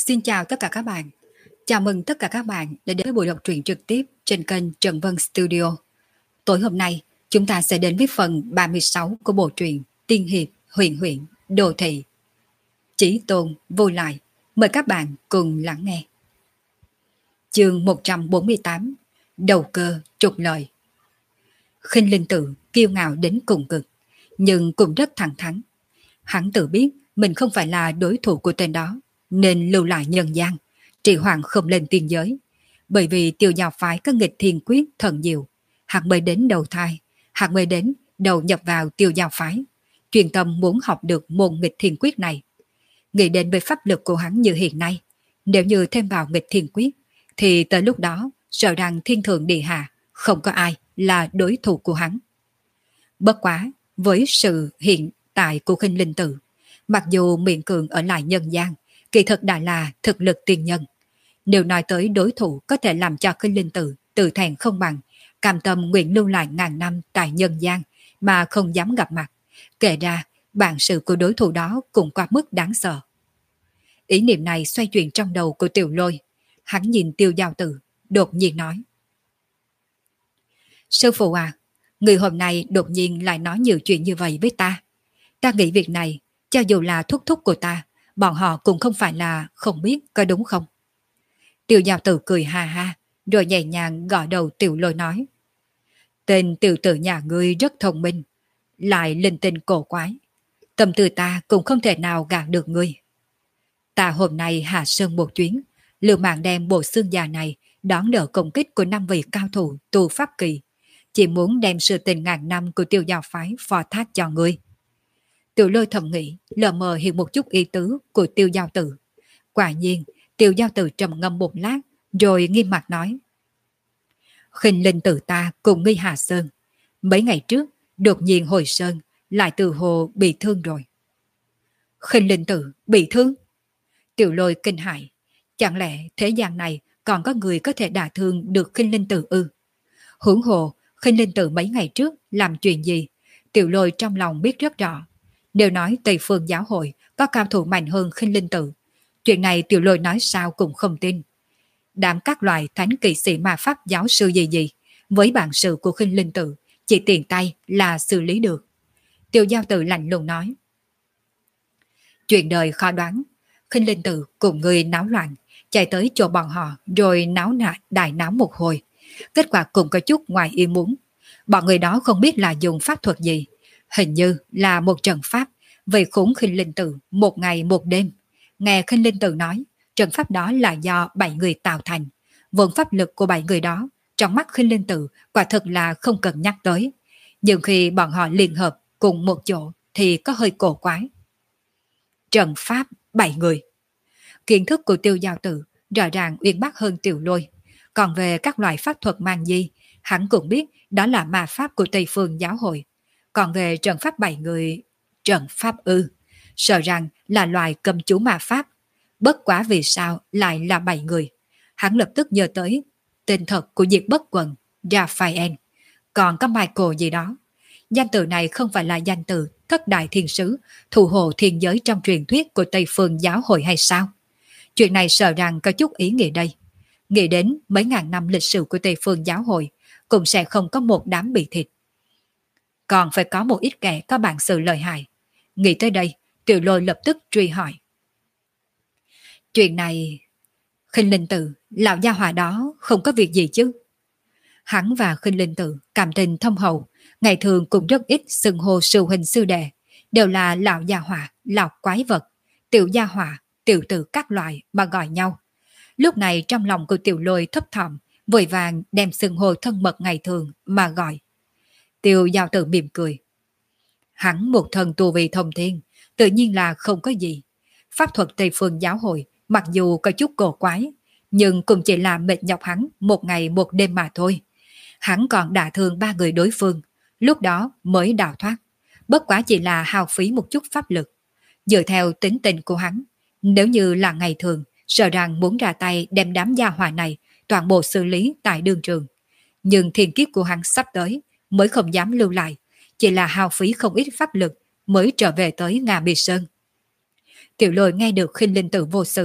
Xin chào tất cả các bạn. Chào mừng tất cả các bạn đã đến với buổi đọc truyện trực tiếp trên kênh Trần Vân Studio. Tối hôm nay, chúng ta sẽ đến với phần 36 của bộ truyện Tiên Hiệp Huyền Huyễn Đô Thị. Chí Tôn vô lại, mời các bạn cùng lắng nghe. Chương 148, Đầu cơ trục lợi. Khinh Linh Tự kiêu ngạo đến cùng cực, nhưng cũng rất thẳng thắn. Hắn tự biết mình không phải là đối thủ của tên đó, nên lưu lại nhân gian, trì hoãn không lên tiên giới. Bởi vì Tiêu Giao phái có nghịch thiên quyết thần diệu, hắn mới đến đầu thai, hắn mới đến đầu nhập vào Tiêu Giao phái, chuyên tâm muốn học được môn nghịch thiên quyết này. Nghĩ đến về pháp lực của hắn như hiện nay, nếu như thêm vào nghịch thiên quyết, thì tới lúc đó sợ rằng thiên thượng địa hạ không có ai là đối thủ của hắn. Bất quá, với sự hiện tại của Khinh Linh Tự, mặc dù miệng cường ở lại nhân gian, kỳ thực đã là thực lực tiên nhân. Nếu nói tới đối thủ có thể làm cho Khinh Linh Tự tự thẹn không bằng, cam tâm nguyện lưu lại ngàn năm tại nhân gian mà không dám gặp mặt, kể ra bản sự của đối thủ đó cũng quá mức đáng sợ. Ý niệm này xoay chuyển trong đầu của Tiểu Lôi. Hắn nhìn Tiêu Giao Tử, đột nhiên nói: Sư phụ à, người hôm nay đột nhiên lại nói nhiều chuyện như vậy với ta. Ta nghĩ việc này, cho dù là thúc thúc của ta, bọn họ cũng không phải là không biết, có đúng không? Tiêu Giao Tử cười ha ha, rồi nhẹ nhàng gõ đầu Tiểu Lôi nói: Tên tiểu tử nhà ngươi rất thông minh, lại linh tinh cổ quái. Tâm tư ta cũng không thể nào gạt được ngươi. Ta hôm nay hạ sơn một chuyến, liều mạng đem bộ xương già này đón đỡ công kích của 5 vị cao thủ tu pháp kỳ. Chỉ muốn đem sự tình ngàn năm của Tiêu Giao phái phò thác cho ngươi. Tiểu Lôi thầm nghĩ, lờ mờ hiểu một chút ý tứ của Tiêu Giao Tử. Quả nhiên, Tiêu Giao Tử trầm ngâm một lát, rồi nghiêm mặt nói: Khinh Linh Tử ta cùng ngươi hạ sơn. Mấy ngày trước, đột nhiên hồi sơn, lại từ hồ bị thương rồi. Khinh Linh Tử bị thương? Tiểu Lôi kinh hãi. Chẳng lẽ thế gian này còn có người có thể đả thương được Khinh Linh Tử ư? Huống hồ, Khinh Linh Tử mấy ngày trước làm chuyện gì? Tiểu Lôi trong lòng biết rất rõ. Nếu nói Tây Phương giáo hội có cao thủ mạnh hơn Khinh Linh Tử, chuyện này Tiểu Lôi nói sao cũng không tin. Đám các loại thánh kỵ sĩ ma pháp giáo sư gì gì, với bản sự của Khinh Linh Tử, chỉ tiền tay là xử lý được. Tiêu Giao Tử lạnh lùng nói: Chuyện đời khó đoán. Khinh Linh Tử cùng người náo loạn, chạy tới chỗ bọn họ rồi náo đại náo một hồi. Kết quả cũng có chút ngoài ý muốn. Bọn người đó không biết là dùng pháp thuật gì, hình như là một trận pháp, vậy khốn Khinh Linh Tử một ngày một đêm. Nghe Khinh Linh Tử nói, trận pháp đó là do 7 người tạo thành. Vốn pháp lực của 7 người đó, trong mắt Khinh Linh Tử quả thực là không cần nhắc tới. Nhưng khi bọn họ liên hợp cùng một chỗ thì có hơi cổ quái. Trận pháp 7 người. Kiến thức của Tiêu Giao Tử rõ ràng uyên bác hơn Tiểu Lôi. Còn về các loại pháp thuật mang di, hắn cũng biết đó là ma pháp của Tây Phương giáo hội. Còn về trận pháp 7 người, trận pháp ư, sợ rằng là loài cầm chú ma pháp. Bất quá vì sao lại là 7 người. Hắn lập tức nhớ tới tên thật của Diệt Bất Quần, Raphael. Còn có Michael gì đó. Danh từ này không phải là danh từ thất đại thiên sứ, thủ hộ thiên giới trong truyền thuyết của Tây Phương giáo hội hay sao? Chuyện này sợ rằng có chút ý nghĩa đây. Nghĩ đến mấy ngàn năm lịch sử của Tây Phương giáo hội, cũng sẽ không có một đám bị thịt. Còn phải có một ít kẻ có bản sự lợi hại. Nghĩ tới đây, Tiểu Lôi lập tức truy hỏi. Chuyện này, Khinh Linh Tử, lão gia hỏa đó không có việc gì chứ? Hắn và Khinh Linh Tử cảm tình thông hậu, ngày thường cũng rất ít xưng hô sư huynh sư đệ, đều là lão gia hỏa, lão quái vật, tiểu gia hỏa, tiểu tử các loại mà gọi nhau. Lúc này trong lòng của Tiểu Lôi thấp thỏm, vội vàng đem xưng hô thân mật ngày thường mà gọi. Tiêu Giao Tử mỉm cười. Hắn một thần tu vi thông thiên, tự nhiên là không có gì. Pháp thuật Tây Phương giáo hội mặc dù có chút cổ quái, nhưng cũng chỉ là mệt nhọc hắn một ngày một đêm mà thôi. Hắn còn đả thương 3 người đối phương, lúc đó mới đào thoát. Bất quá chỉ là hao phí một chút pháp lực. Dựa theo tính tình của hắn, nếu như là ngày thường, sợ rằng muốn ra tay đem đám gia hỏa này toàn bộ xử lý tại đường trường. Nhưng thiên kiếp của hắn sắp tới, mới không dám lưu lại, chỉ là hao phí không ít pháp lực mới trở về tới Nga Mì Sơn. Tiểu Lôi nghe được Khinh Linh Tử vô sự,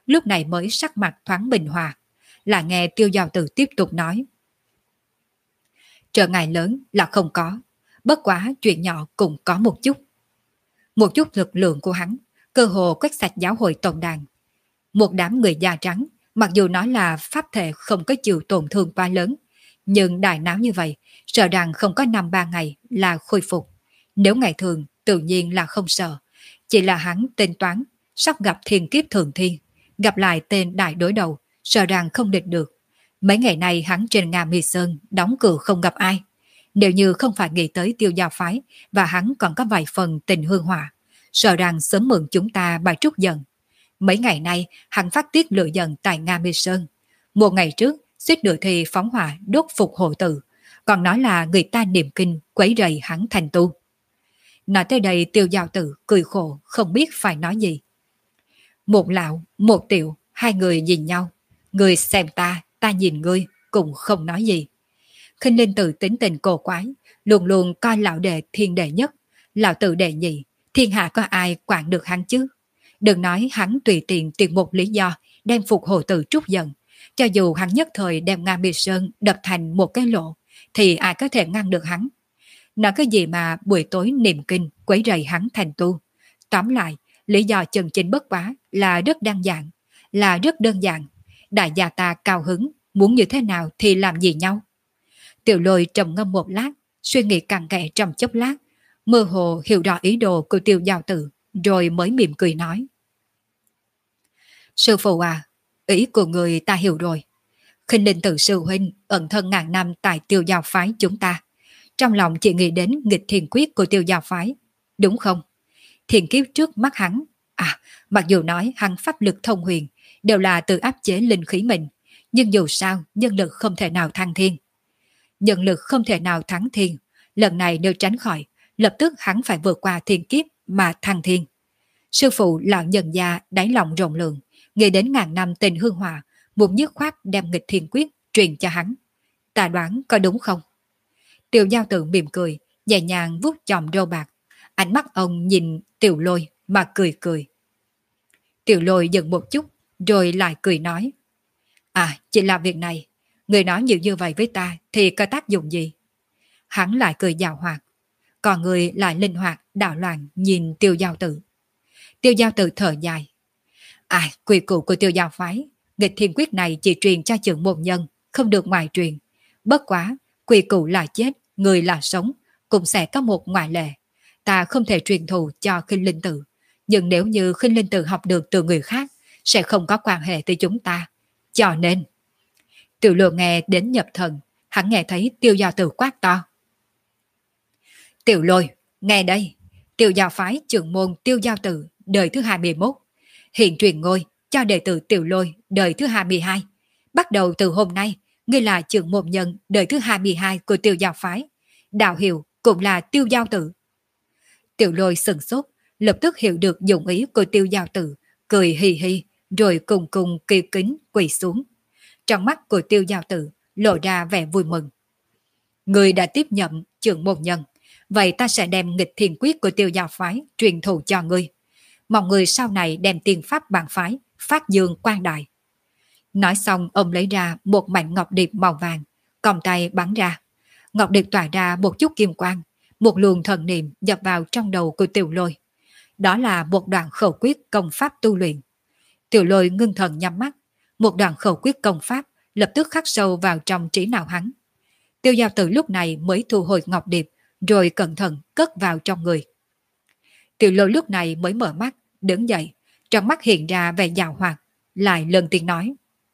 lúc này mới sắc mặt thoáng bình hòa. Là nghe Tiêu Giao Tử tiếp tục nói. Trở ngại lớn là không có, bất quá chuyện nhỏ cũng có một chút. Một chút lực lượng của hắn, cơ hồ quét sạch giáo hội tổng đàn. Một đám người da trắng, mặc dù nói là pháp thể không có chịu tổn thương quá lớn, nhưng đại náo như vậy, sợ rằng không có 5-3 ngày là khôi phục. Nếu ngày thường, tự nhiên là không sợ. Chỉ là hắn tính toán, sắp gặp thiên kiếp thường thiên, gặp lại tên đại đối đầu, sợ rằng không địch được. Mấy ngày nay hắn trên Nga Mi Sơn đóng cửa không gặp ai. Nếu như không phải nghĩ tới Tiêu Giao phái và hắn còn có vài phần tình hương hỏa, sợ rằng sớm mượn chúng ta bài trút giận. Mấy ngày nay hắn phát tiết lửa giận tại Nga Mi Sơn. Một ngày trước suýt nữa thì phóng hỏa đốt phục hộ tử, còn nói là người ta niệm kinh quấy rầy hắn thành tu. Nói tới đây Tiêu Giao Tử cười khổ không biết phải nói gì. Một lão, một tiểu, hai người nhìn nhau. Người xem ta, ta nhìn ngươi, cũng không nói gì. Khinh Linh Tử tính tình cổ quái, luôn luôn coi lão đệ thiên đệ nhất, lão tử đệ nhị, thiên hạ có ai quản được hắn chứ? Đừng nói hắn tùy tiện tìm một lý do đem phục hộ tử trút giận, cho dù hắn nhất thời đem Nga Mi Sơn đập thành một cái lỗ, thì ai có thể ngăn được hắn? Nói cái gì mà buổi tối niệm kinh quấy rầy hắn thành tu? Tóm lại, lý do chân chính bất quá là rất đơn giản. Đại gia ta cao hứng, muốn như thế nào thì làm gì nhau? Tiểu Lôi trầm ngâm một lát, suy nghĩ cặn kẽ trong chốc lát, mơ hồ hiểu rõ ý đồ của Tiêu Giao Tử, rồi mới mỉm cười nói. Sư phụ à, ý của người ta hiểu rồi. Khinh Linh Tử sư huynh ẩn thân ngàn năm tại Tiêu Giao phái chúng ta, trong lòng chỉ nghĩ đến nghịch thiền quyết của Tiêu Giao phái, đúng không? Thiền kiếp trước mắt hắn, mặc dù nói hắn pháp lực thông huyền đều là tự áp chế linh khí mình, nhưng dù sao nhân lực không thể nào thăng thiên. Nhân lực không thể nào thắng thiên, lần này nếu tránh khỏi, lập tức hắn phải vượt qua thiên kiếp mà thăng thiên. Sư phụ lão nhân gia đáy lòng rộng lượng, nghĩ đến ngàn năm tình hương hòa, muốn dứt khoát đem nghịch thiên quyết truyền cho hắn. Ta đoán có đúng không? Tiêu Giao Tử mỉm cười, nhẹ nhàng vuốt chòm râu bạc, ánh mắt ông nhìn Tiểu Lôi mà cười cười. Tiểu Lôi dừng một chút, rồi lại cười nói. Chỉ là việc này, người nói nhiều như vậy với ta thì có tác dụng gì? Hắn lại cười giảo hoạt, còn người lại linh hoạt, đảo loạn nhìn Tiêu Giao Tử. Tiêu Giao Tử thở dài. Quy củ của Tiêu Giao phái, nghịch thiên quyết này chỉ truyền cho trưởng môn nhân, không được ngoại truyền. Bất quá, quy củ là chết, người là sống, cũng sẽ có một ngoại lệ. Ta không thể truyền thụ cho Khinh Linh Tử, nhưng nếu như Khinh Linh Tử học được từ người khác, sẽ không có quan hệ tới chúng ta. Cho nên, Tiểu Lôi nghe đến nhập thần, hắn nghe thấy Tiêu Giao Tử quát to. Tiểu Lôi, nghe đây, Tiêu Giao phái trưởng môn Tiêu Giao Tử đời thứ 21, hiện truyền ngôi cho đệ tử Tiểu Lôi đời thứ 22. Bắt đầu từ hôm nay, ngươi là trưởng môn nhân đời thứ 22 của Tiêu Giao phái. Đạo hiệu cũng là Tiêu Giao Tử. Tiểu Lôi sừng sốt, lập tức hiểu được dụng ý của Tiêu Giao Tử, cười hì hì, rồi cùng cùng kỳ kính quỳ xuống. Trong mắt của Tiêu Giao Tử lộ ra vẻ vui mừng. Người đã tiếp nhận trưởng môn nhân, vậy ta sẽ đem nghịch thiền quyết của Tiêu Giao phái truyền thụ cho ngươi. Mong người sau này đem tiên pháp bản phái phát dương quang đại. Nói xong ông lấy ra một mảnh ngọc điệp màu vàng, còng tay bắn ra. Ngọc điệp tỏa ra một chút kim quang, một luồng thần niệm nhập vào trong đầu của Tiểu Lôi. Đó là một đoạn khẩu quyết công pháp tu luyện. Tiểu Lôi ngưng thần nhắm mắt, một đoạn khẩu quyết công pháp lập tức khắc sâu vào trong trí não hắn. Tiêu Giao Tử lúc này mới thu hồi ngọc điệp, rồi cẩn thận cất vào trong người. Tiểu Lôi lúc này mới mở mắt, đứng dậy, trong mắt hiện ra vẻ giàu hoạt, lại lần tiếng nói.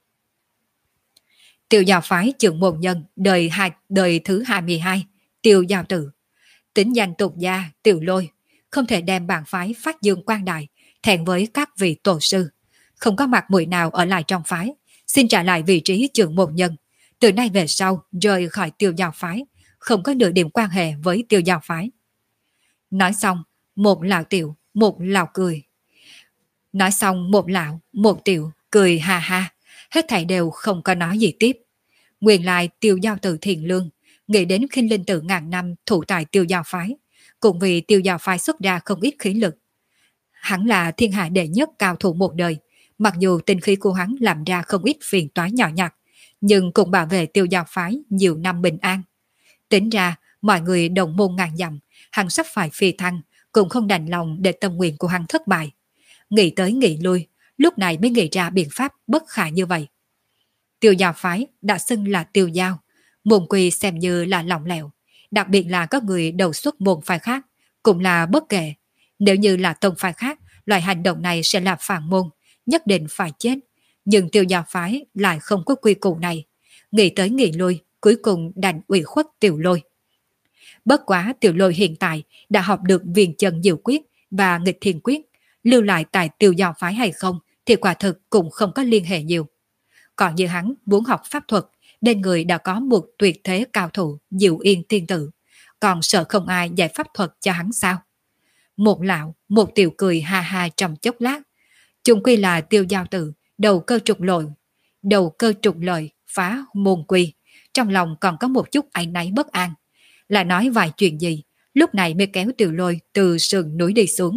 Tiêu Giao phái trưởng môn nhân đời thứ 22, Tiêu Giao Tử. Tính danh tục gia Tiểu Lôi, không thể đem bản phái phát dương quang đại, thẹn với các vị tổ sư. Không có mặt mũi nào ở lại trong phái, xin trả lại vị trí trưởng môn nhân. Từ nay về sau rời khỏi Tiêu Giao phái, không có nửa điểm quan hệ với Tiêu Giao phái. Nói xong, một lão tiểu, một lão cười. Nói xong một lão, một tiểu, cười ha ha, hết thảy đều không có nói gì tiếp. Nguyên lại Tiêu Giao Tử thiền lương, nghĩ đến Khinh Linh Tử ngàn năm thủ tại Tiêu Giao phái, cũng vì Tiêu Giao phái xuất ra không ít khí lực. Hắn là thiên hạ đệ nhất cao thủ một đời, Mặc dù tinh khí của hắn làm ra không ít phiền toái nhỏ nhặt, nhưng cũng bảo vệ Tiêu Giao phái nhiều năm bình an. Tính ra, mọi người đồng môn ngàn dặm, hắn sắp phải phi thăng, cũng không đành lòng để tâm nguyện của hắn thất bại. Nghĩ tới nghĩ lui, lúc này mới nghĩ ra biện pháp bất khả như vậy. Tiêu Giao phái đã xưng là Tiêu Giao, môn quy xem như là lỏng lẻo, đặc biệt là các người đầu xuất môn phái khác, cũng là bất kể. Nếu như là tông phái khác, loại hành động này sẽ là phản môn, nhất định phải chết. Nhưng Tiêu Giao phái lại không có quy củ này. Nghĩ tới nghĩ lui, cuối cùng đành ủy khuất Tiểu Lôi. Bất quá Tiểu Lôi hiện tại đã học được Viền Chân Diệu Quyết và Nghịch Thiên Quyết, lưu lại tại Tiêu Giao phái hay không thì quả thực cũng không có liên hệ nhiều. Còn như hắn muốn học pháp thuật, bên người đã có một tuyệt thế cao thủ Diệu Yên tiên tử, còn sợ không ai dạy pháp thuật cho hắn sao? Một lão, một tiểu cười ha ha trong chốc lát. Chung quy là Tiêu Giao tử, đầu cơ trục lợi, phá môn quy. Trong lòng còn có một chút áy náy bất an. Là nói vài chuyện gì, lúc này mới kéo Tiểu Lôi từ sườn núi đi xuống.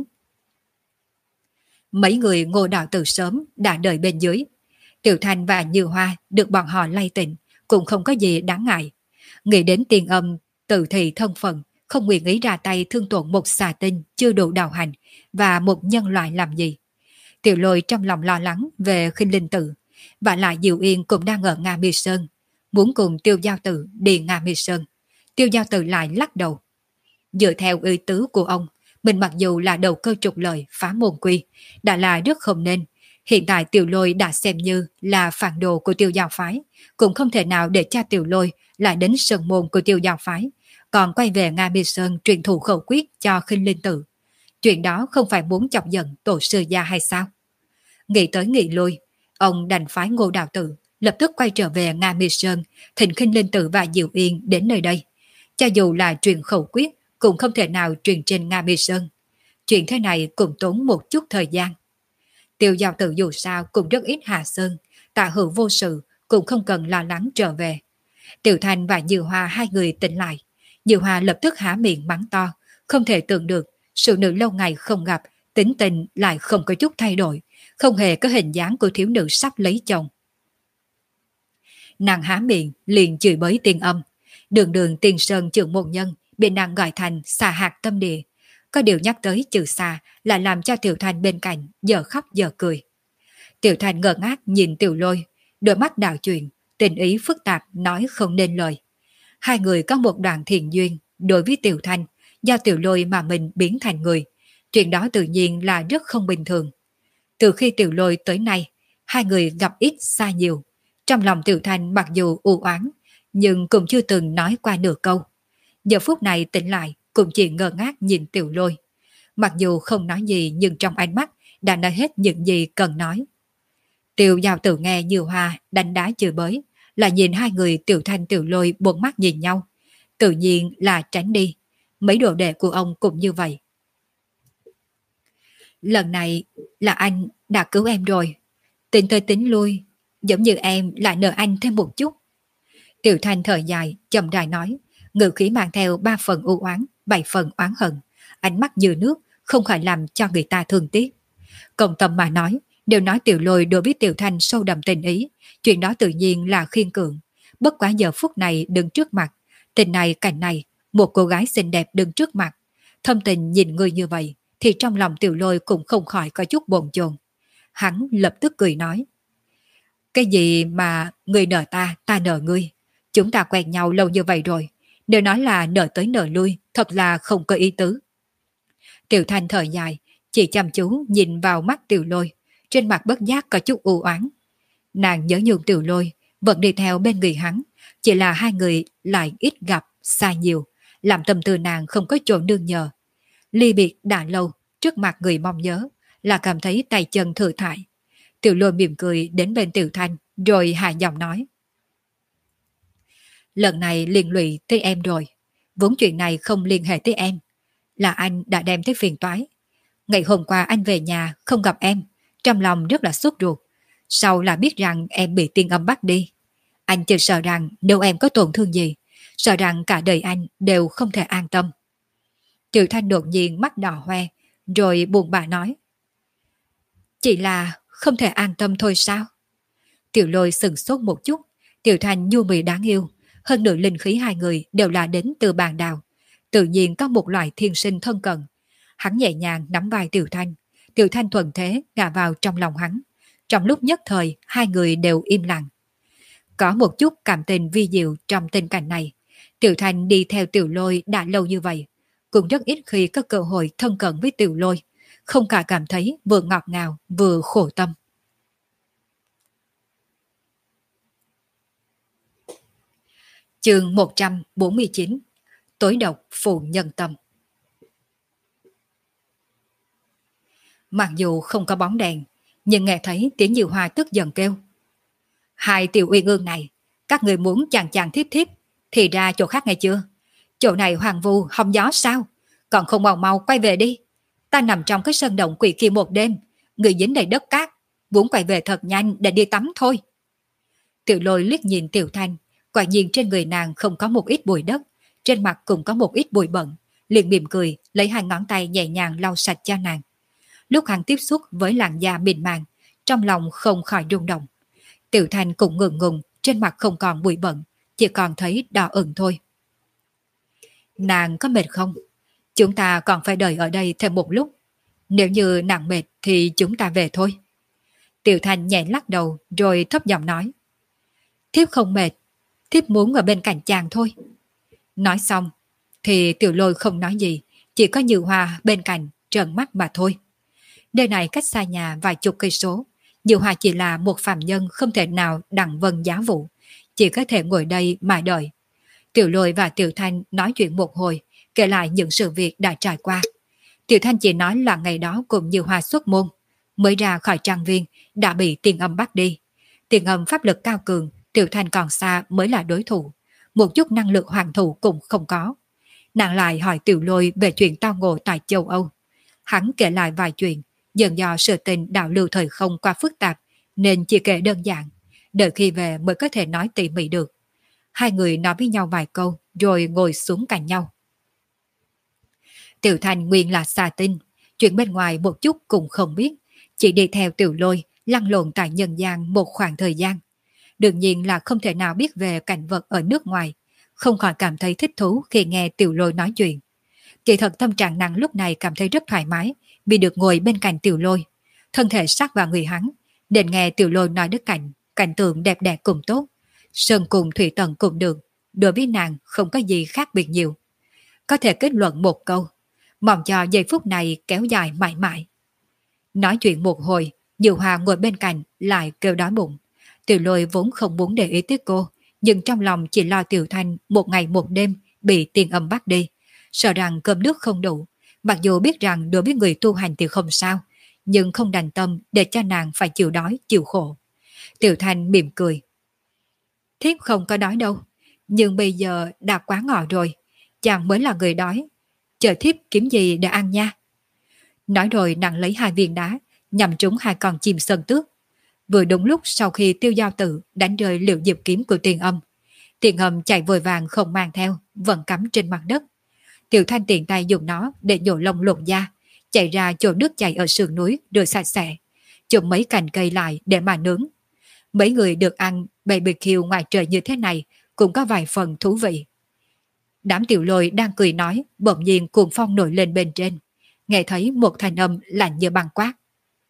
Mấy người Ngô Đạo từ sớm đã đợi bên dưới. Tiểu Thanh và Như Hoa được bọn họ lay tỉnh, cũng không có gì đáng ngại. Nghĩ đến tiền âm, tự thị thân phận, không nguyện ý ra tay thương tổn một xà tinh chưa đủ đạo hành và một nhân loại làm gì. Tiểu Lôi trong lòng lo lắng về Khinh Linh Tự, và lại Diệu Yên cũng đang ở Nga Mi Sơn, muốn cùng Tiêu Giao Tử đi Nga Mi Sơn. Tiêu Giao Tử lại lắc đầu. Dựa theo ý tứ của ông, mình mặc dù là đầu cơ trục lợi phá môn quy, đã là rất không nên. Hiện tại Tiểu Lôi đã xem như là phản đồ của Tiêu Giao phái, cũng không thể nào để cho Tiểu Lôi lại đến sơn môn của Tiêu Giao phái, còn quay về Nga Mi Sơn truyền thụ khẩu quyết cho Khinh Linh Tự. Chuyện đó không phải muốn chọc giận tổ sư gia hay sao? Nghĩ tới nghĩ lui, ông đành phái Ngô Đạo Tử lập tức quay trở về Nga Mi Sơn, thỉnh Khinh Linh Tự và Diệu Yên đến nơi đây. Cho dù là truyền khẩu quyết, cũng không thể nào truyền trên Nga Mi Sơn. Chuyện thế này cũng tốn một chút thời gian. Tiêu Giao Tử dù sao cũng rất ít hạ sơn, Tạ Hữu vô sự, cũng không cần lo lắng trở về. Tiểu Thanh và Như Hoa hai người tỉnh lại. Như Hoa lập tức há miệng mắng to, không thể tưởng được, sự nữ lâu ngày không gặp, tính tình lại không có chút thay đổi, không hề có hình dáng của thiếu nữ sắp lấy chồng. Nàng há miệng liền chửi bới Tiên Âm. Đường đường Tiên Sơn trưởng môn nhân bị nàng gọi thành xà hạt tâm địa. Có điều nhắc tới chữ xà là làm cho Tiểu Thanh bên cạnh giờ khóc giờ cười. Tiểu Thanh ngơ ngác nhìn Tiểu Lôi, đôi mắt đảo chuyện, tình ý phức tạp nói không nên lời. Hai người có một đoạn thiện duyên, đối với Tiểu Thanh, do Tiểu Lôi mà mình biến thành người. Chuyện đó tự nhiên là rất không bình thường. Từ khi Tiểu Lôi tới nay, hai người gặp ít xa nhiều. Trong lòng Tiểu Thanh mặc dù u oán, nhưng cũng chưa từng nói qua nửa câu. Giờ phút này tỉnh lại, cũng chỉ ngơ ngác nhìn Tiểu Lôi. Mặc dù không nói gì nhưng trong ánh mắt đã nói hết những gì cần nói. Tiêu Giao Tử nghe Như Hoa đánh đá chửi bới, là nhìn hai người Tiểu Thanh Tiểu Lôi buồn mắt nhìn nhau. Tự nhiên là tránh đi. Mấy đồ đệ của ông cũng như vậy. Lần này là anh đã cứu em rồi. Tính tới tính lui, giống như em lại nợ anh thêm một chút. Tiểu Thanh thở dài, chậm rãi nói, ngữ khí mang theo 3 phần u oán, 7 phần oán hận, ánh mắt như nước, không khỏi làm cho người ta thương tiếc. Công tâm mà nói, đều nói Tiểu Lôi đối với Tiểu Thanh sâu đậm tình ý, chuyện đó tự nhiên là khiên cưỡng. Bất quá giờ phút này đứng trước mặt, tình này cảnh này, một cô gái xinh đẹp đứng trước mặt, thâm tình nhìn người như vậy, thì trong lòng Tiểu Lôi cũng không khỏi có chút bồn chồn. Hắn lập tức cười nói, cái gì mà người nợ ta, ta nợ ngươi. Chúng ta quen nhau lâu như vậy rồi, nếu nói là nợ tới nợ lui, thật là không có ý tứ. Tiểu Thanh thở dài, chỉ chăm chú nhìn vào mắt Tiểu Lôi, trên mặt bất giác có chút u oán. Nàng nhớ nhung Tiểu Lôi, vẫn đi theo bên người hắn, chỉ là hai người lại ít gặp, xa nhiều, làm tâm tư nàng không có chỗ nương nhờ. Ly biệt đã lâu, trước mặt người mong nhớ, là cảm thấy tay chân thừa thải. Tiểu Lôi mỉm cười đến bên Tiểu Thanh, rồi hạ giọng nói. Lần này liên lụy tới em rồi, vốn chuyện này không liên hệ tới em, là anh đã đem tới phiền toái. Ngày hôm qua anh về nhà không gặp em, trong lòng rất là sốt ruột, sau là biết rằng em bị Tiên Âm bắt đi. Anh chỉ sợ rằng nếu em có tổn thương gì, sợ rằng cả đời anh đều không thể an tâm. Tiểu Thanh đột nhiên mắt đỏ hoe, rồi buồn bã nói. Chỉ là không thể an tâm thôi sao? Tiểu Lôi sừng sốt một chút, Tiểu Thanh nhu mì đáng yêu, hơn nữa linh khí hai người đều là đến từ bàn đào, tự nhiên có một loại thiên sinh thân cận. Hắn nhẹ nhàng nắm vai Tiểu Thanh thuận thế ngã vào trong lòng hắn. Trong lúc nhất thời, hai người đều im lặng. Có một chút cảm tình vi diệu trong tình cảnh này. Tiểu Thanh đi theo Tiểu Lôi đã lâu như vậy, cũng rất ít khi có cơ hội thân cận với Tiểu Lôi, không cả cảm thấy vừa ngọt ngào vừa khổ tâm. Chương 149. Tối độc phụ nhân tâm. Mặc dù không có bóng đèn, nhưng nghe thấy tiếng Diệu Hoa tức giận kêu: hai tiểu uyên ương này, các người muốn chàng chàng thiếp thiếp thì ra chỗ khác nghe chưa? Chỗ này hoàng vu hong gió sao? Còn không mau mau quay về đi. Ta nằm trong cái sân động quỷ kia một đêm, người dính đầy đất cát, muốn quay về thật nhanh để đi tắm thôi. Tiểu Lôi liếc nhìn Tiểu Thanh, quả nhiên trên người nàng không có một ít bụi đất, trên mặt cũng có một ít bụi bẩn, liền mỉm cười lấy hai ngón tay nhẹ nhàng lau sạch cho nàng. Lúc hắn tiếp xúc với làn da mịn màng, trong lòng không khỏi rung động. Tiểu Thanh cũng ngượng ngùng, trên mặt không còn bụi bẩn, chỉ còn thấy đỏ ửng thôi. Nàng có mệt không? Chúng ta còn phải đợi ở đây thêm một lúc. Nếu như nàng mệt thì chúng ta về thôi. Tiểu Thanh nhẹ lắc đầu rồi thấp giọng nói: thiếp không mệt, thiếp muốn ở bên cạnh chàng thôi. Nói xong thì Tiểu Lôi không nói gì, chỉ có Như Hoa bên cạnh trợn mắt mà thôi. Nơi này cách xa nhà vài chục cây số, Như Hoa chỉ là một phàm nhân không thể nào đặng vân giá vụ, chỉ có thể ngồi đây mà đợi. Tiểu Lôi và Tiểu Thanh nói chuyện một hồi, kể lại những sự việc đã trải qua. Tiểu Thanh chỉ nói là ngày đó cùng Như Hoa xuất môn, mới ra khỏi trang viên đã bị Tiền Âm bắt đi. Tiền Âm pháp lực cao cường, Tiểu Thanh còn xa mới là đối thủ, một chút năng lực hoàng thủ cũng không có. Nàng lại hỏi Tiểu Lôi về chuyện tao ngộ tại châu Âu. Hắn kể lại vài chuyện, dần do sự tình đạo lưu thời không quá phức tạp nên chỉ kể đơn giản, đợi khi về mới có thể nói tỉ mỉ được. Hai người nói với nhau vài câu rồi ngồi xuống cạnh nhau. Tiểu Thanh nguyên là xà tinh, chuyện bên ngoài một chút cũng không biết, chỉ đi theo Tiểu Lôi lăn lộn tại nhân gian một khoảng thời gian. Đương nhiên là không thể nào biết về cảnh vật ở nước ngoài, không khỏi cảm thấy thích thú khi nghe Tiểu Lôi nói chuyện. Kỳ thật tâm trạng nàng lúc này cảm thấy rất thoải mái vì được ngồi bên cạnh Tiểu Lôi, thân thể sát vào người hắn, nên nghe Tiểu Lôi nói đức cảnh tượng đẹp đẽ cũng tốt, sơn cùng thủy tận cũng được, đối với nàng không có gì khác biệt nhiều. Có thể kết luận một câu, mong cho giây phút này kéo dài mãi mãi. Nói chuyện một hồi, Diệu Hòa ngồi bên cạnh lại kêu đói bụng. Tiểu Lôi vốn không muốn để ý tới cô, nhưng trong lòng chỉ lo Tiểu Thanh một ngày một đêm bị Tiền Âm bắt đi, sợ rằng cơm nước không đủ. Mặc dù biết rằng đối với người tu hành thì không sao, nhưng không đành tâm để cho nàng phải chịu đói, chịu khổ. Tiểu Thanh mỉm cười: thiếp không có đói đâu, nhưng bây giờ đã quá ngọ rồi, chàng mới là người đói, chờ thiếp kiếm gì để ăn nha. Nói rồi nàng lấy hai viên đá nhằm trúng hai con chim sơn tước. Vừa đúng lúc sau khi Tiêu Giao Tử đánh rơi Liễu Diệp kiếm của Tiền Âm, Tiền Âm chạy vội vàng không mang theo, vẫn cắm trên mặt đất. Tiểu Thanh tiện tay dùng nó để nhổ lông lột da, chạy ra chỗ nước chảy ở sườn núi rửa sạch sẽ, chụm mấy cành cây lại để mà nướng. Mấy người được ăn BBQ ngoài trời như thế này cũng có vài phần thú vị. Đám Tiểu Lôi đang cười nói, bỗng nhiên cuồng phong nổi lên bên trên, nghe thấy một thanh âm lạnh như băng quát: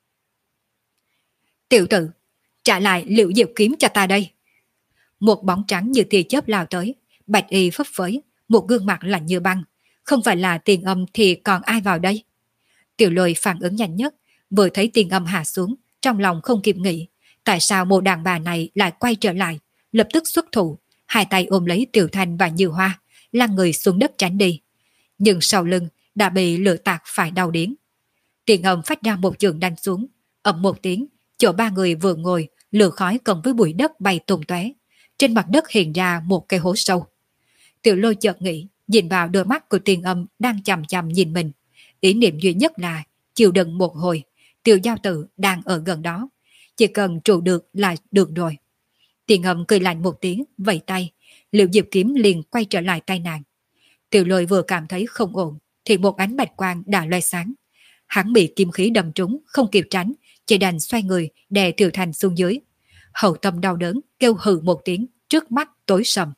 tiểu tử, trả lại Liễu Diệp kiếm cho ta đây. Một bóng trắng như tia chớp lao tới, bạch y phấp phới, một gương mặt lạnh như băng. Không phải là Tiền Âm thì còn ai vào đây? Tiểu Lôi phản ứng nhanh nhất, vừa thấy Tiền Âm hạ xuống, trong lòng không kịp nghĩ, tại sao một đàn bà này lại quay trở lại, lập tức xuất thủ, hai tay ôm lấy Tiểu Thanh và Như Hoa, lăn người xuống đất tránh đi. Nhưng sau lưng đã bị lửa tạc phải đau điếng. Tiền Âm phát ra một chưởng đánh xuống, ầm một tiếng, chỗ ba người vừa ngồi, lửa khói cộng với bụi đất bay tung tóe, trên mặt đất hiện ra một cái hố sâu. Tiểu Lôi chợt nghĩ, nhìn vào đôi mắt của Tiền Âm đang chằm chằm nhìn mình, ý niệm duy nhất là chịu đựng một hồi, Tiêu Giao Tử đang ở gần đó, chỉ cần trụ được là được rồi. Tiền Âm cười lạnh một tiếng, vẫy tay, Liễu Diệp kiếm liền quay trở lại tay nàng. Tiểu Lôi vừa cảm thấy không ổn thì một ánh bạch quang đã loe sáng, hắn bị kim khí đâm trúng, không kịp tránh, chỉ đành xoay người đè Tiểu Thành xuống dưới. Hậu tâm đau đớn kêu hừ một tiếng, trước mắt tối sầm.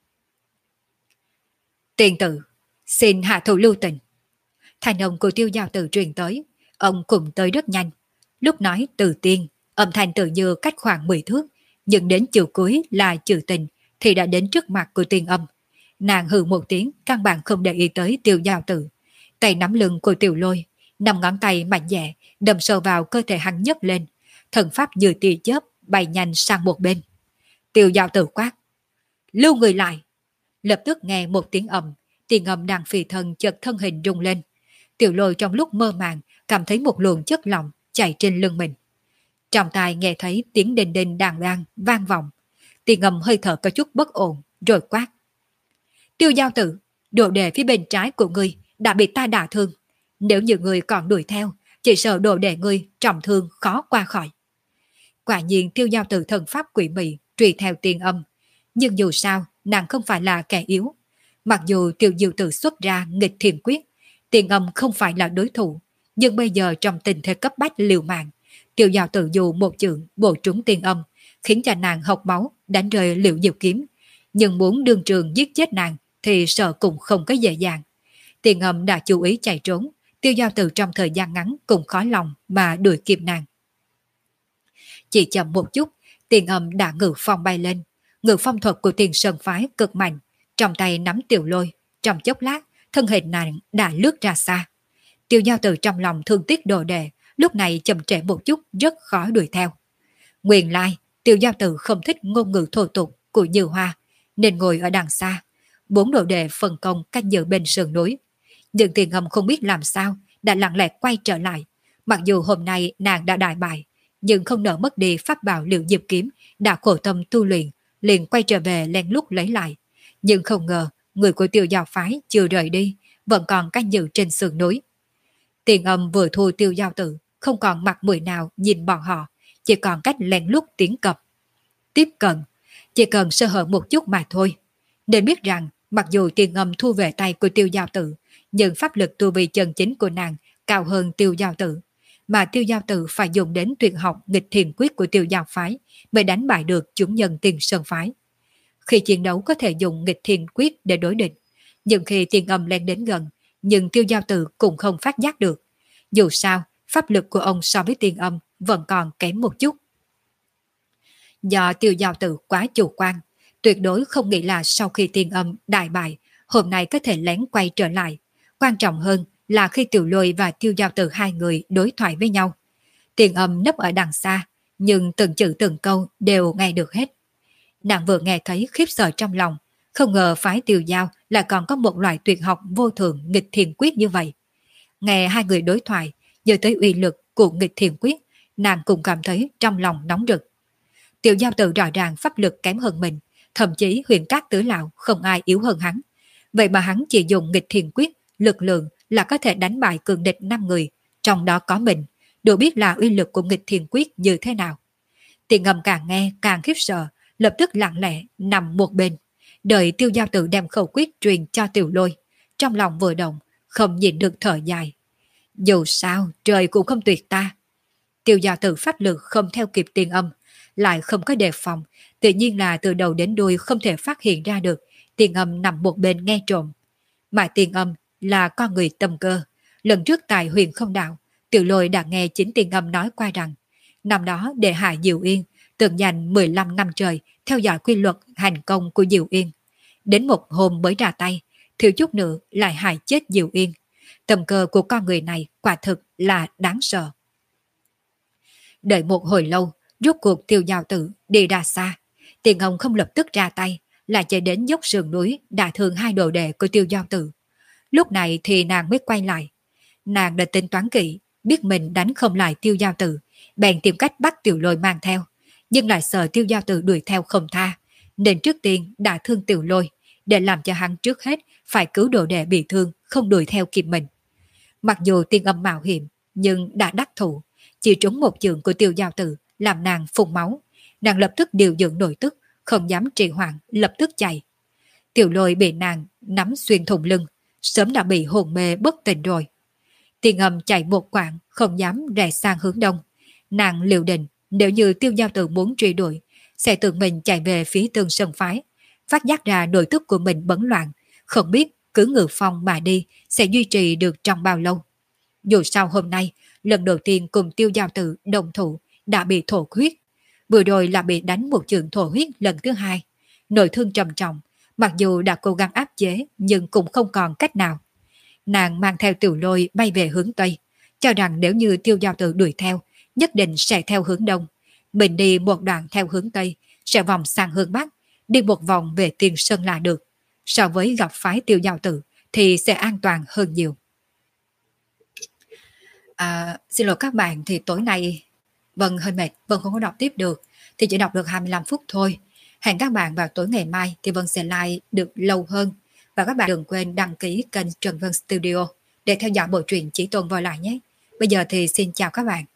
Tiền tử, xin hạ thủ lưu tình. Thành âm của Tiêu Giao Tử truyền tới, ông cùng tới rất nhanh. Lúc nói từ tiên, âm thanh tự như cách khoảng 10 thước, nhưng đến chữ cuối là chữ tình thì đã đến trước mặt của Tiên Âm. Nàng hừ một tiếng, căn bản không để ý tới Tiêu Giao Tử. Tay nắm lưng của Tiểu Lôi, 5 ngón tay mạnh dẻ đâm sâu vào cơ thể hắn nhấc lên, thần pháp như tia chớp bay nhanh sang một bên. Tiêu Giao Tử quát: "Lưu người lại!" Lập tức nghe một tiếng ầm, Tiên Âm đang phi thân chợt thân hình rung lên. Tiểu Lôi trong lúc mơ màng cảm thấy một luồng chất lỏng chạy trên lưng mình. Trong tai nghe thấy tiếng đinh đinh đàn đan vang vọng. Tiên Âm hơi thở có chút bất ổn, rồi quát: "Tiêu Giao Tử, đồ đệ phía bên trái của ngươi đã bị ta đả thương. Nếu như ngươi còn đuổi theo, chỉ sợ đồ đệ ngươi trọng thương khó qua khỏi." Quả nhiên Tiêu Giao Tử thần pháp quỷ mị truy theo Tiên Âm, nhưng dù sao nàng không phải là kẻ yếu. Mặc dù Tiêu Diệu Tử xuất ra nghịch thiền quyết, Tiên Âm không phải là đối thủ, nhưng bây giờ trong tình thế cấp bách liều mạng, Tiêu Giao Tử dù một chưởng bổ trúng Tiên Âm, khiến cho nàng học máu, đánh rơi Liễu Diệu kiếm, nhưng muốn đương trường giết chết nàng thì sợ cũng không có dễ dàng. Tiên Âm đã chú ý chạy trốn, Tiêu Giao Tử trong thời gian ngắn cũng khó lòng mà đuổi kịp nàng. Chỉ chậm một chút, Tiên Âm đã ngự phong bay lên. Ngự phong thuật của Tiền Sơn phái cực mạnh, trong tay nắm Tiểu Lôi, trong chốc lát thân hình nàng đã lướt ra xa. Tiêu Giao Tử trong lòng thương tiếc đồ đệ, lúc này chậm trễ một chút rất khó đuổi theo. Nguyên lai Tiêu Giao Tử không thích ngôn ngữ thô tục của Như Hoa, nên ngồi ở đằng xa. 4 đồ đệ phân công canh giữ bên sườn núi. Nhưng Tiền Âm không biết làm sao đã lặng lẽ quay trở lại. Mặc dù hôm nay nàng đã đại bại, nhưng không nỡ mất đi pháp bảo Liễu Diệp kiếm đã khổ tâm tu luyện, liền quay trở về lén lút lấy lại. Nhưng không ngờ người của Tiêu Giao phái chưa rời đi, vẫn còn canh giữ trên sườn núi. Tiền Âm vừa thu Tiêu Giao Tử, không còn mặt mũi nào nhìn bọn họ, chỉ còn cách lén lút tiến cập. Tiếp cận, chỉ cần sơ hở một chút mà thôi. Nên biết rằng, mặc dù Tiền Âm thu về tay của Tiêu Giao Tử, nhưng pháp lực tu vi chân chính của nàng cao hơn Tiêu Giao Tử, mà Tiêu Giao Tử phải dùng đến tuyệt học nghịch thiền quyết của Tiêu Giao phái mới đánh bại được chúng nhân Tiền Sơn phái. Khi chiến đấu có thể dùng nghịch thiền quyết để đối địch, nhưng khi Tiền Âm len đến gần, nhưng Tiêu Giao Tử cũng không phát giác được. Dù sao, pháp lực của ông so với Tiền Âm vẫn còn kém một chút. Do Tiêu Giao Tử quá chủ quan, tuyệt đối không nghĩ là sau khi Tiền Âm đại bại, hôm nay có thể lén quay trở lại. Quan trọng hơn là khi Tiểu Lôi và Tiêu Giao Tử hai người đối thoại với nhau. Tiền Âm nấp ở đằng xa, nhưng từng chữ từng câu đều nghe được hết. Nàng vừa nghe thấy khiếp sợ trong lòng, không ngờ phái Tiêu Giao lại còn có một loại tuyệt học vô thường nghịch thiền quyết như vậy. Nghe hai người đối thoại, nhớ tới uy lực của nghịch thiền quyết, nàng cũng cảm thấy trong lòng nóng rực. Tiểu Giao Tử rõ ràng pháp lực kém hơn mình, thậm chí Huyền Cát Tứ Lão không ai yếu hơn hắn. Vậy mà hắn chỉ dùng nghịch thiền quyết, lực lượng là có thể đánh bại cường địch 5 người, trong đó có mình, đủ biết là uy lực của nghịch thiền quyết như thế nào. Tiền Âm càng nghe càng khiếp sợ, lập tức lặng lẽ nằm một bên, đợi Tiêu Giao Tử đem khẩu quyết truyền cho Tiểu Lôi. Trong lòng vừa động, không nhìn được thở dài. Dù sao trời cũng không tuyệt ta. Tiêu Giao Tử pháp lực không theo kịp Tiền Âm, lại không có đề phòng, tự nhiên là từ đầu đến đuôi không thể phát hiện ra được Tiền Âm nằm một bên nghe trộm. Mà Tiền Âm là con người tâm cơ. Lần trước tại Huyền Không Đạo, Tiểu Lôi đã nghe chính Tiền Âm nói qua rằng năm đó để hại Diệu Yên, từng dành 15 năm trời theo dõi quy luật hành công của Diệu Yên. Đến một hôm mới ra tay, thiếu chút nữa lại hại chết Diệu Yên. Tâm cơ của con người này quả thực là đáng sợ. Đợi một hồi lâu, rốt cuộc Tiêu Giao Tử đi ra xa. Tiền Hồng không lập tức ra tay, là chạy đến dốc sườn núi đả thương hai đồ đệ của Tiêu Giao Tử. Lúc này thì nàng mới quay lại. Nàng đã tính toán kỹ, biết mình đánh không lại Tiêu Giao Tử, bèn tìm cách bắt Tiểu Lôi mang theo, nhưng lại sợ Tiêu Giao Tử đuổi theo không tha, nên trước tiên đả thương Tiểu Lôi, để làm cho hắn trước hết phải cứu đồ đệ bị thương, không đuổi theo kịp mình. Mặc dù Tiên Âm mạo hiểm, nhưng đã đắc thủ, chỉ trúng một chưởng của Tiêu Giao Tử làm nàng phun máu. Nàng lập tức điều dưỡng nội tức, không dám trì hoãn, lập tức chạy. Tiểu Lôi bị nàng nắm xuyên thủng lưng, sớm đã bị hồn mê bất tỉnh rồi. Tiên Âm chạy một quãng, không dám rẽ sang hướng đông. Nàng liệu định nếu như Tiêu Giao Tử muốn truy đuổi, sẽ tự mình chạy về phía Tương Sơn Phái, phát giác ra nội tức của mình bấn loạn, không biết cứ ngự phong mà đi sẽ duy trì được trong bao lâu. Dù sao hôm nay, lần đầu tiên cùng Tiêu Giao Tử đồng thủ đã bị thổ huyết, vừa rồi là bị đánh một trường thổ huyết lần thứ hai, nội thương trầm trọng, mặc dù đã cố gắng áp chế nhưng cũng không còn cách nào. Nàng mang theo Tiểu Lôi bay về hướng Tây, cho rằng nếu như Tiêu Giao Tử đuổi theo, nhất định sẽ theo hướng Đông. Mình đi một đoạn theo hướng Tây, sẽ vòng sang hướng Bắc, đi một vòng về Tiên Sơn là được. So với gặp phái Tiêu Giao Tử thì sẽ an toàn hơn nhiều. Xin lỗi các bạn, thì tối nay Vân hơi mệt, Vân không có đọc tiếp được, thì chỉ đọc được 25 phút thôi. Hẹn các bạn vào tối ngày mai thì Vân sẽ like được lâu hơn. Và các bạn đừng quên đăng ký kênh Trần Vân Studio để theo dõi bộ truyện Chỉ Tôn Voi lại nhé. Bây giờ thì xin chào các bạn.